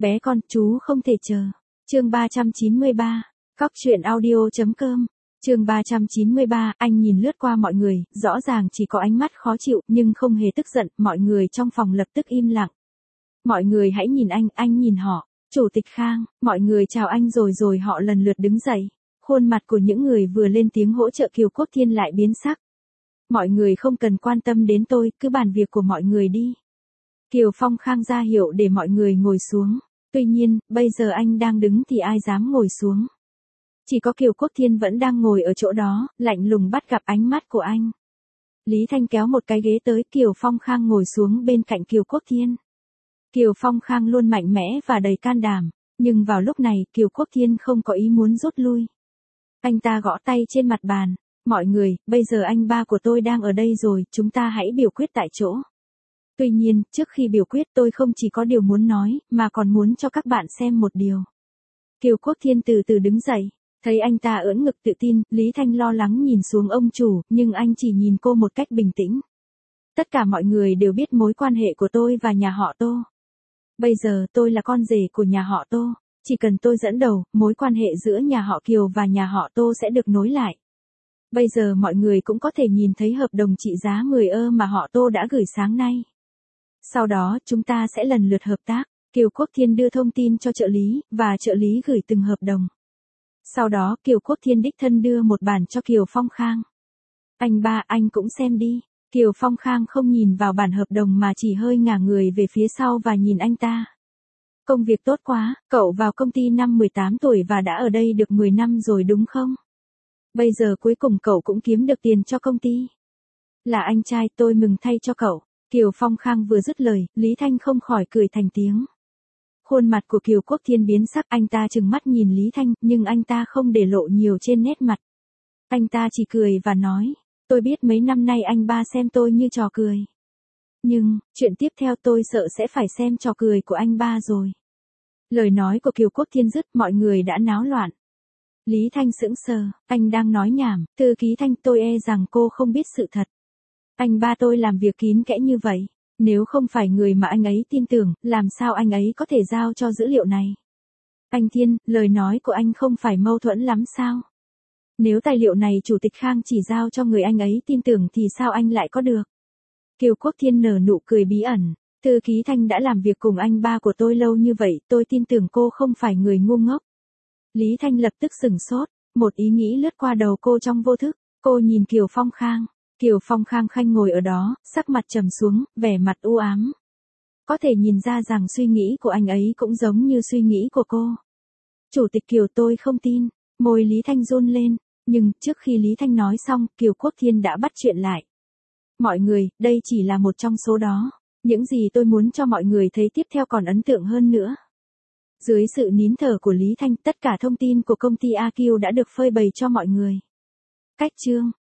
Bé con, chú không thể chờ. Chương 393. Cóc truyện audio.com. Chương 393, anh nhìn lướt qua mọi người, rõ ràng chỉ có ánh mắt khó chịu, nhưng không hề tức giận, mọi người trong phòng lập tức im lặng. Mọi người hãy nhìn anh nhìn họ. Chủ tịch Khang, mọi người chào anh rồi họ lần lượt đứng dậy. Khuôn mặt của những người vừa lên tiếng hỗ trợ Kiều Quốc Thiên lại biến sắc. Mọi người không cần quan tâm đến tôi, cứ bàn việc của mọi người đi. Kiều Phong Khang ra hiệu để mọi người ngồi xuống. Tuy nhiên, bây giờ anh đang đứng thì ai dám ngồi xuống. Chỉ có Kiều Quốc Thiên vẫn đang ngồi ở chỗ đó, lạnh lùng bắt gặp ánh mắt của anh. Lý Thanh kéo một cái ghế tới, Kiều Phong Khang ngồi xuống bên cạnh Kiều Quốc Thiên. Kiều Phong Khang luôn mạnh mẽ và đầy can đảm, nhưng vào lúc này Kiều Quốc Thiên không có ý muốn rút lui. Anh ta gõ tay trên mặt bàn. Mọi người, bây giờ anh ba của tôi đang ở đây rồi, chúng ta hãy biểu quyết tại chỗ. Tuy nhiên, trước khi biểu quyết tôi không chỉ có điều muốn nói, mà còn muốn cho các bạn xem một điều. Kiều Quốc Thiên từ từ đứng dậy. Thấy anh ta ưỡn ngực tự tin, Lý Thanh lo lắng nhìn xuống ông chủ, nhưng anh chỉ nhìn cô một cách bình tĩnh. Tất cả mọi người đều biết mối quan hệ của tôi và nhà họ Tô. Bây giờ tôi là con rể của nhà họ Tô. Chỉ cần tôi dẫn đầu, mối quan hệ giữa nhà họ Kiều và nhà họ Tô sẽ được nối lại. Bây giờ mọi người cũng có thể nhìn thấy hợp đồng trị giá 10 ơ mà họ Tô đã gửi sáng nay. Sau đó chúng ta sẽ lần lượt hợp tác. Kiều Quốc Thiên đưa thông tin cho trợ lý, và trợ lý gửi từng hợp đồng. Sau đó Kiều Quốc Thiên đích thân đưa một bản cho Kiều Phong Khang. Anh ba, anh cũng xem đi. Kiều Phong Khang không nhìn vào bản hợp đồng mà chỉ hơi ngả người về phía sau và nhìn anh ta. Công việc tốt quá, cậu vào công ty năm 18 tuổi và đã ở đây được 10 năm rồi đúng không? Bây giờ cuối cùng cậu cũng kiếm được tiền cho công ty. Là anh trai, tôi mừng thay cho cậu. Kiều Phong Khang vừa dứt lời, Lý Thanh không khỏi cười thành tiếng. Khuôn mặt của Kiều Quốc Thiên biến sắc, anh ta trừng mắt nhìn Lý Thanh, nhưng anh ta không để lộ nhiều trên nét mặt. Anh ta chỉ cười và nói, tôi biết mấy năm nay anh ba xem tôi như trò cười. Nhưng, chuyện tiếp theo tôi sợ sẽ phải xem trò cười của anh ba rồi. Lời nói của Kiều Quốc Thiên dứt, mọi người đã náo loạn. Lý Thanh sững sờ, anh đang nói nhảm, thư ký Thanh, tôi e rằng cô không biết sự thật. Anh ba tôi làm việc kín kẽ như vậy. Nếu không phải người mà anh ấy tin tưởng, làm sao anh ấy có thể giao cho dữ liệu này? Anh Thiên, lời nói của anh không phải mâu thuẫn lắm sao? Nếu tài liệu này Chủ tịch Khang chỉ giao cho người anh ấy tin tưởng thì sao anh lại có được? Kiều Quốc Thiên nở nụ cười bí ẩn. Thư ký Thanh đã làm việc cùng anh ba của tôi lâu như vậy, tôi tin tưởng cô không phải người ngu ngốc. Lý Thanh lập tức sửng sốt, một ý nghĩ lướt qua đầu cô trong vô thức. Cô nhìn Kiều Phong Khang. Kiều Phong Khang khanh ngồi ở đó, sắc mặt trầm xuống, vẻ mặt u ám. Có thể nhìn ra rằng suy nghĩ của anh ấy cũng giống như suy nghĩ của cô. Chủ tịch Kiều, tôi không tin. Môi Lý Thanh run lên, nhưng trước khi Lý Thanh nói xong, Kiều Quốc Thiên đã bắt chuyện lại. Mọi người, đây chỉ là một trong số đó. Những gì tôi muốn cho mọi người thấy tiếp theo còn ấn tượng hơn nữa. Dưới sự nín thở của Lý Thanh, tất cả thông tin của công ty AQ đã được phơi bày cho mọi người. Cách chương